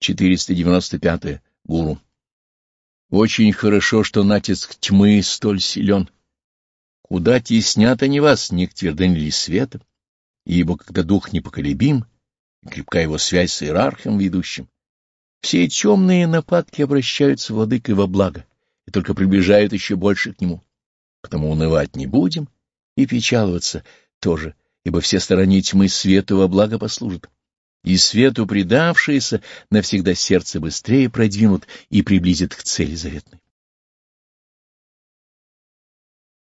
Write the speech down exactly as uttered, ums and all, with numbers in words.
четыреста девяносто пятое. Гуру. Очень хорошо, что натиск тьмы столь силен. Куда теснят они вас, не к твердыне света, ибо когда дух непоколебим, и крепка его связь с иерархом ведущим, все темные нападки обращаются владыкой во благо и только приближают еще больше к нему. Потому унывать не будем и печаловаться тоже, ибо все стороны тьмы свету во благо послужат, и свету предавшиеся навсегда сердце быстрее продвинут и приблизят к цели заветной.